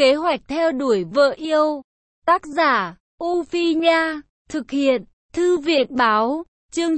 Kế hoạch theo đuổi vợ yêu. Tác giả, U Phi Nha. Thực hiện, Thư viện Báo. Chương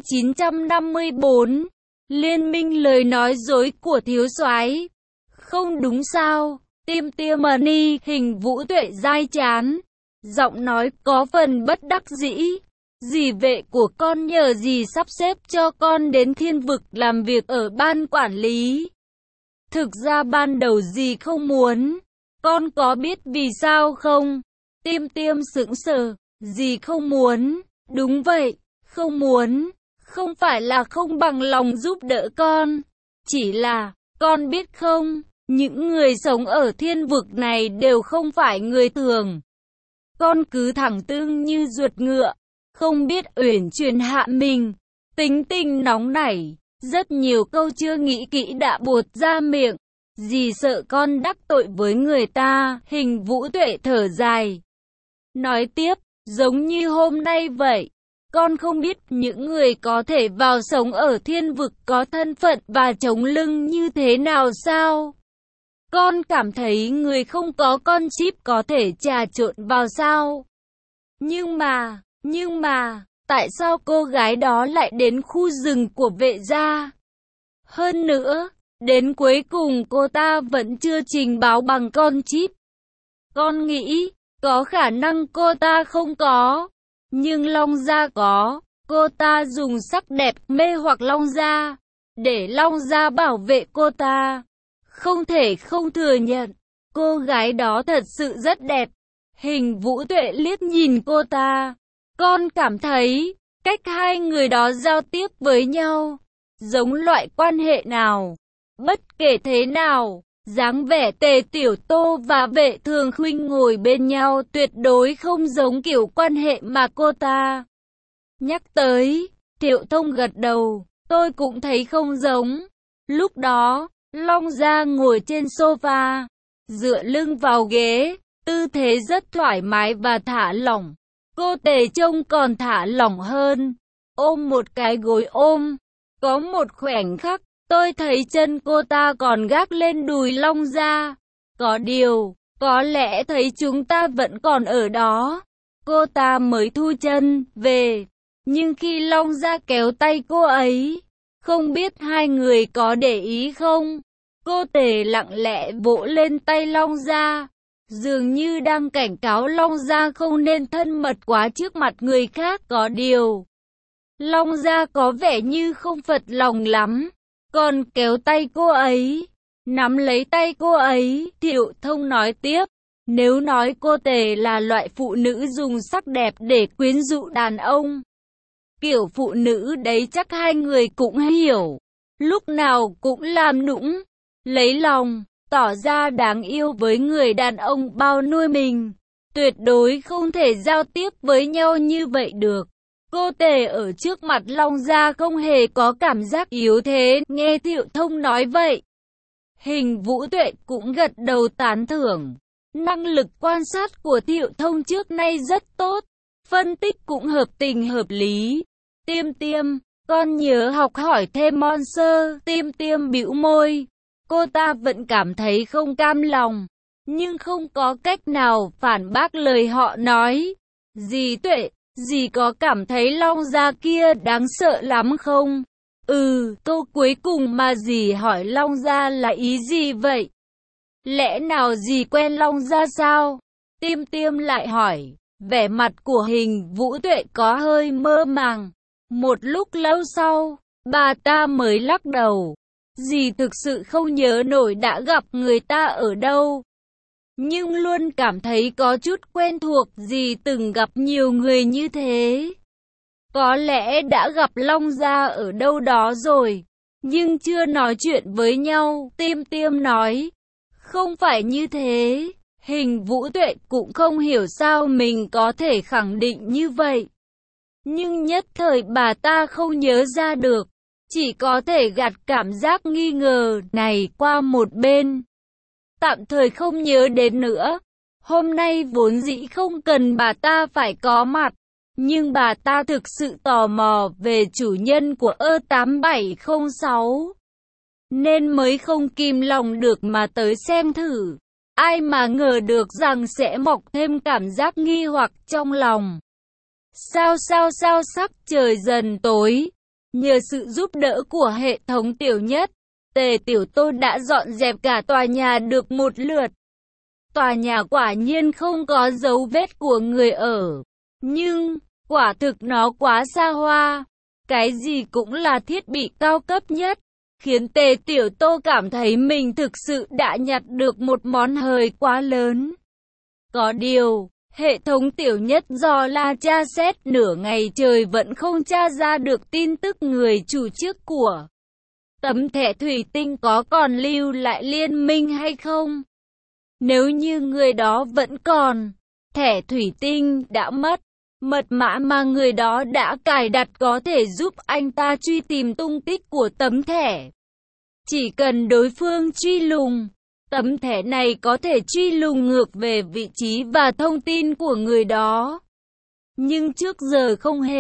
954. Liên minh lời nói dối của thiếu soái. Không đúng sao? Tiêm tiêm money, Hình Vũ Tuệ dai chán. Giọng nói có phần bất đắc dĩ. Dì vệ của con nhờ dì sắp xếp cho con đến Thiên Vực làm việc ở ban quản lý. Thực ra ban đầu dì không muốn. Con có biết vì sao không? Tiêm tiêm sững sờ. Dì không muốn. Đúng vậy, không muốn. Không phải là không bằng lòng giúp đỡ con. Chỉ là, con biết không, những người sống ở Thiên Vực này đều không phải người thường. Con cứ thẳng tương như ruột ngựa, không biết uyển chuyển hạ mình, tính tình nóng nảy, rất nhiều câu chưa nghĩ kỹ đã buột ra miệng. Dì sợ con đắc tội với người ta. Hình Vũ Tuệ thở dài. Nói tiếp, giống như hôm nay vậy. Con không biết những người có thể vào sống ở Thiên Vực có thân phận và chống lưng như thế nào sao? Con cảm thấy người không có con chip có thể trà trộn vào sao? Nhưng mà, tại sao cô gái đó lại đến khu rừng của vệ gia? Hơn nữa, đến cuối cùng cô ta vẫn chưa trình báo bằng con chip. Con nghĩ, có khả năng cô ta không có. Nhưng Long Gia có. Cô ta dùng sắc đẹp mê hoặc Long Gia, để Long Gia bảo vệ cô ta. Không thể không thừa nhận, cô gái đó thật sự rất đẹp. Hình Vũ Tuệ liếc nhìn cô ta. Con cảm thấy, cách hai người đó giao tiếp với nhau, giống loại quan hệ nào. Bất kể thế nào, dáng vẻ Tề Tiểu Tô và Vệ Thường Khuynh ngồi bên nhau tuyệt đối không giống kiểu quan hệ mà cô ta nhắc tới. Thiệu Thông gật đầu, tôi cũng thấy không giống. Lúc đó, Long Gia ngồi trên sofa, dựa lưng vào ghế, tư thế rất thoải mái và thả lỏng. Cô Tề trông còn thả lỏng hơn, ôm một cái gối ôm. Có một khoảnh khắc, tôi thấy chân cô ta còn gác lên đùi Long Gia. Có điều, có lẽ thấy chúng ta vẫn còn ở đó. Cô ta mới thu chân về. Nhưng khi Long Gia kéo tay cô ấy, không biết hai người có để ý không? Cô Tề lặng lẽ vỗ lên tay Long Gia, dường như đang cảnh cáo Long Gia không nên thân mật quá trước mặt người khác. Có điều, Long Gia có vẻ như không phật lòng lắm, còn kéo tay cô ấy, nắm lấy tay cô ấy. Thiệu Thông nói tiếp, nếu nói cô Tề là loại phụ nữ dùng sắc đẹp để quyến rũ đàn ông, kiểu phụ nữ đấy chắc hai người cũng hiểu, lúc nào cũng làm nũng, lấy lòng, tỏ ra đáng yêu với người đàn ông bao nuôi mình. Tuyệt đối không thể giao tiếp với nhau như vậy được. Cô Tề ở trước mặt Long Gia không hề có cảm giác yếu thế. Nghe Thiệu Thông nói vậy, Hình Vũ Tuệ cũng gật đầu tán thưởng. Năng lực quan sát của Thiệu Thông trước nay rất tốt, phân tích cũng hợp tình hợp lý. Tiêm tiêm, con nhớ học hỏi thêm Monster. Tiêm tiêm bĩu môi. Cô ta vẫn cảm thấy không cam lòng, nhưng không có cách nào phản bác lời họ nói. Dì Tuệ, dì có cảm thấy Long Gia kia đáng sợ lắm không? Câu cuối cùng mà dì hỏi Long Gia là ý gì vậy? Lẽ nào dì quen Long Gia sao? Tiêm tiêm lại hỏi. Vẻ mặt của Hình Vũ Tuệ có hơi mơ màng. Một lúc lâu sau, bà ta mới lắc đầu. Dì thực sự không nhớ nổi đã gặp người ta ở đâu, nhưng luôn cảm thấy có chút quen thuộc. Dì từng gặp nhiều người như thế. Có lẽ đã gặp Long Gia ở đâu đó rồi, nhưng chưa nói chuyện với nhau. Tiêm tiêm nói. Không phải như thế. Hình Vũ Tuệ cũng không hiểu sao mình có thể khẳng định như vậy, nhưng nhất thời bà ta không nhớ ra được, chỉ có thể gạt cảm giác nghi ngờ này qua một bên, tạm thời không nhớ đến nữa. Hôm nay vốn dĩ không cần bà ta phải có mặt, nhưng bà ta thực sự tò mò về chủ nhân của E8706, nên mới không kìm lòng được mà tới xem thử. Ai mà ngờ được rằng sẽ mọc thêm cảm giác nghi hoặc trong lòng. Sao sắc trời dần tối. Nhờ sự giúp đỡ của hệ thống Tiểu Nhất, Tề Tiểu Tô đã dọn dẹp cả tòa nhà được một lượt. Tòa nhà quả nhiên không có dấu vết của người ở. Nhưng, quả thực nó quá xa hoa. Cái gì cũng là thiết bị cao cấp nhất. Khiến Tề Tiểu Tô cảm thấy mình thực sự đã nhặt được một món hời quá lớn. Có điều, hệ thống Tiểu Nhất do la tra xét nửa ngày trời vẫn không tra ra được tin tức người chủ trước của tấm thẻ thủy tinh có còn lưu lại liên minh hay không. Nếu như người đó vẫn còn, thẻ thủy tinh đã mất, mật mã mà người đó đã cài đặt có thể giúp anh ta truy tìm tung tích của tấm thẻ. Chỉ cần đối phương truy lùng, tấm thẻ này có thể truy lùng ngược về vị trí và thông tin của người đó. Nhưng trước giờ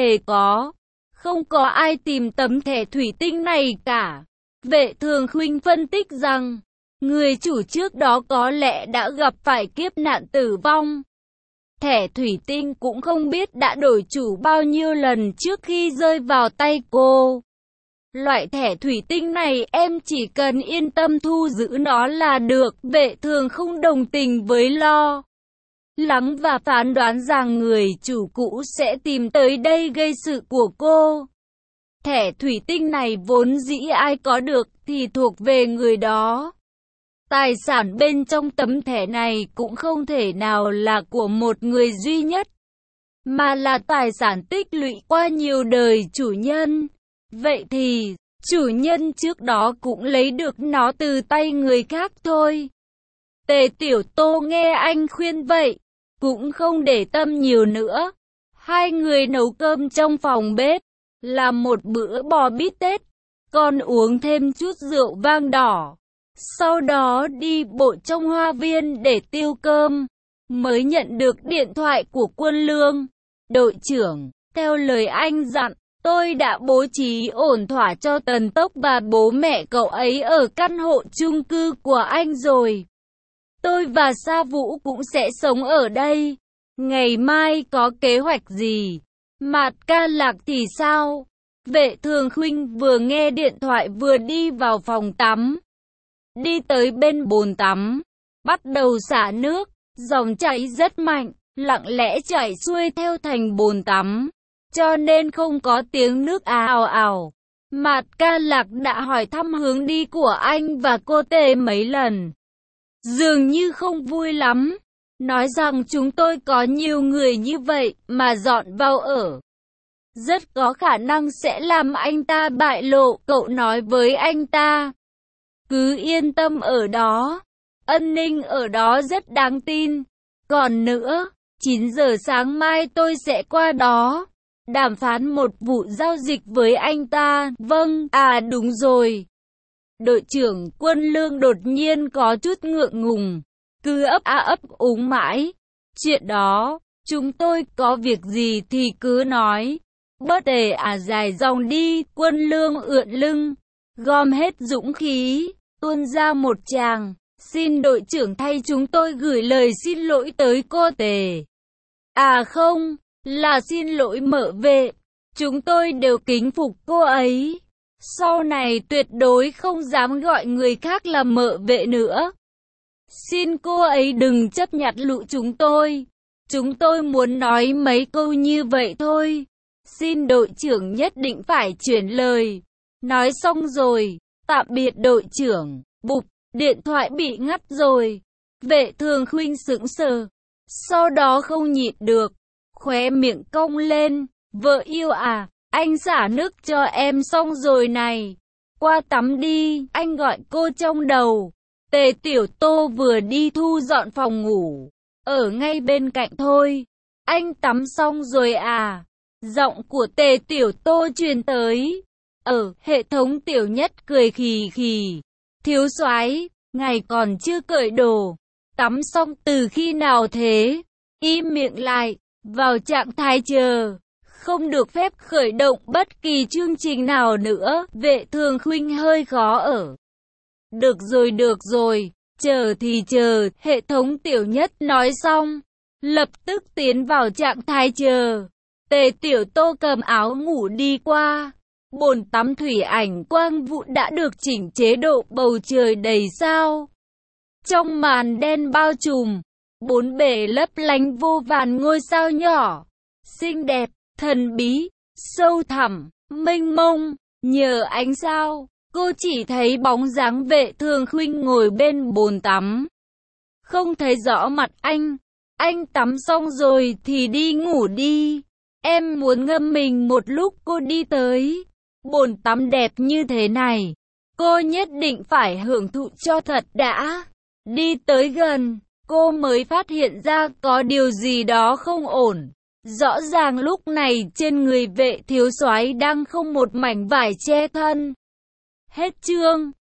không có ai tìm tấm thẻ thủy tinh này cả. Vệ Thường Khuynh phân tích rằng, người chủ trước đó có lẽ đã gặp phải kiếp nạn tử vong. Thẻ thủy tinh cũng không biết đã đổi chủ bao nhiêu lần trước khi rơi vào tay cô. Loại thẻ thủy tinh này em chỉ cần yên tâm thu giữ nó là được. Vệ Thường không đồng tình với lo lắng và phán đoán rằng người chủ cũ sẽ tìm tới đây gây sự của cô. Thẻ thủy tinh này vốn dĩ ai có được thì thuộc về người đó. Tài sản bên trong tấm thẻ này cũng không thể nào là của một người duy nhất, mà là tài sản tích lũy qua nhiều đời chủ nhân. Vậy thì, chủ nhân trước đó cũng lấy được nó từ tay người khác thôi. Tề Tiểu Tô nghe anh khuyên vậy, cũng không để tâm nhiều nữa. Hai người nấu cơm trong phòng bếp, làm một bữa bò bít tết, còn uống thêm chút rượu vang đỏ. Sau đó đi bộ trong hoa viên để tiêu cơm, mới nhận được điện thoại của Quân Lương. Đội trưởng, theo lời anh dặn, tôi đã bố trí ổn thỏa cho Tần Tốc và bố mẹ cậu ấy ở căn hộ chung cư của anh rồi. Tôi và Sa Vũ cũng sẽ sống ở đây. Ngày mai có kế hoạch gì? Mạt Ca Lạc thì sao? Vệ Thường Khuynh vừa nghe điện thoại vừa đi vào phòng tắm. Đi tới bên bồn tắm, bắt đầu xả nước, dòng chảy rất mạnh, lặng lẽ chảy xuôi theo thành bồn tắm, cho nên không có tiếng nước ào ào. Mạt Ca Lạc đã hỏi thăm hướng đi của anh và cô Tề mấy lần. Dường như không vui lắm, nói rằng chúng tôi có nhiều người như vậy mà dọn vào ở. Rất có khả năng sẽ làm anh ta bại lộ, cậu nói với anh ta. Cứ yên tâm ở đó, an ninh ở đó rất đáng tin. Còn nữa, 9 giờ sáng mai tôi sẽ qua đó, đàm phán một vụ giao dịch với anh ta. Vâng, à đúng rồi. Đội trưởng Quân Lương đột nhiên có chút ngượng ngùng, cứ ấp úng mãi. Chuyện đó, chúng tôi có việc gì thì cứ nói. Bớt dài dòng đi. Quân Lương ưỡn lưng, gom hết dũng khí, tuôn ra một tràng. Xin đội trưởng thay chúng tôi gửi lời xin lỗi tới cô Tề. À không, là xin lỗi Mợ Vệ. Chúng tôi đều kính phục cô ấy. Sau này tuyệt đối không dám gọi người khác là Mợ Vệ nữa. Xin cô ấy đừng chấp nhặt lụ chúng tôi. Chúng tôi muốn nói mấy câu như vậy thôi. Xin đội trưởng nhất định phải chuyển lời. Nói xong rồi, tạm biệt đội trưởng. Bụp, điện thoại bị ngắt rồi. Vệ Thường Khuynh sững sờ, sau đó không nhịn được, khóe miệng cong lên. Vợ yêu à, anh xả nước cho em xong rồi này. Qua tắm đi, anh gọi cô trong đầu. Tề Tiểu Tô vừa đi thu dọn phòng ngủ, ở ngay bên cạnh thôi. Anh tắm xong rồi à? Giọng của Tề Tiểu Tô truyền tới. Hệ thống Tiểu Nhất cười khì khì. Thiếu soái, ngài còn chưa cởi đồ. Tắm xong từ khi nào thế? Im miệng lại, vào trạng thái chờ. Không được phép khởi động bất kỳ chương trình nào nữa. Vệ Thường Khuynh hơi khó ở. Được rồi, Chờ thì chờ, hệ thống Tiểu Nhất nói xong, lập tức tiến vào trạng thái chờ. Tề Tiểu Tô cầm áo ngủ đi qua. Bồn tắm thủy ảnh quang vụ đã được chỉnh chế độ bầu trời đầy sao. Trong màn đen bao trùm, bốn bề lấp lánh vô vàn ngôi sao nhỏ, xinh đẹp, thần bí, sâu thẳm, mênh mông. Nhờ ánh sao, cô chỉ thấy bóng dáng Vệ Thường Khuynh ngồi bên bồn tắm. Không thấy rõ mặt anh tắm xong rồi thì đi ngủ đi. Em muốn ngâm mình một lúc. Cô đi tới bồn tắm đẹp như thế này, cô nhất định phải hưởng thụ cho thật đã. Đi tới gần, cô mới phát hiện ra có điều gì đó không ổn. Rõ ràng lúc này trên người Vệ thiếu soái đang không một mảnh vải che thân. Hết chương.